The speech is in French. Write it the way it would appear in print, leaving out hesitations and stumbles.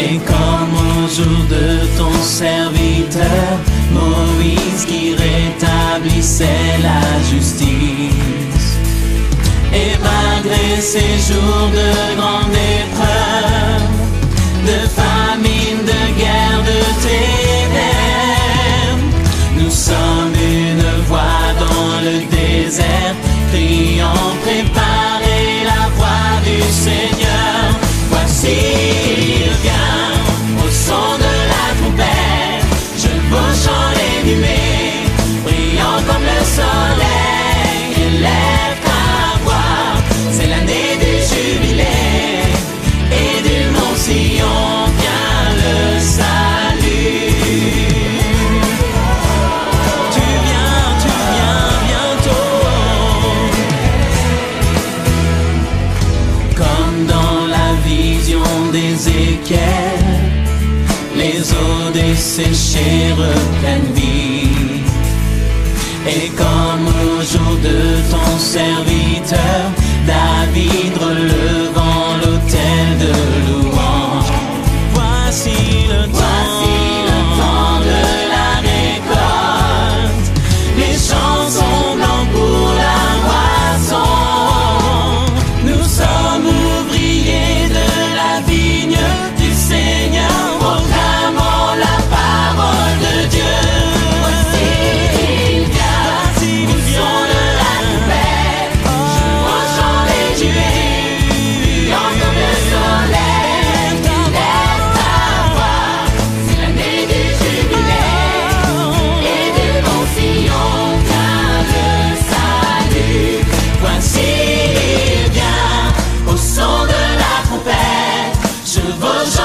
Et comme au jour de ton serviteur Moïse qui rétablissait la justice. Et malgré ces jours de grande épreuve, de famine, de guerre, de ténèbres, nous sommes une voix dans le désert, criant, préparez la voie du Seigneur. Voici il vient, au son de la trompette, chevauchant les nuées, brillant comme le soleil, élève ta voix. C'est l'année du jubilé, et du mont Sion vient le salut. Tu viens bientôt. Comme dans la vision d'Ézéchiel, les eaux desséchées reprennent vie. Et comme au jour de ton serviteur David, relevant l'autel de louange. Voici le temps de la récolte. Les champs sont blancs pour la moisson. Nous sommes ouvriers de la vigne du Seigneur, proclamons la parole de Dieu. Voici il vient, au son de la trompette, chevauchant les nuées, brillant comme le soleil, élève ta voix. C'est l'année du jubilé, et du mont Sion vient le salut. Voici il vient, au son de la trompette, chevauchant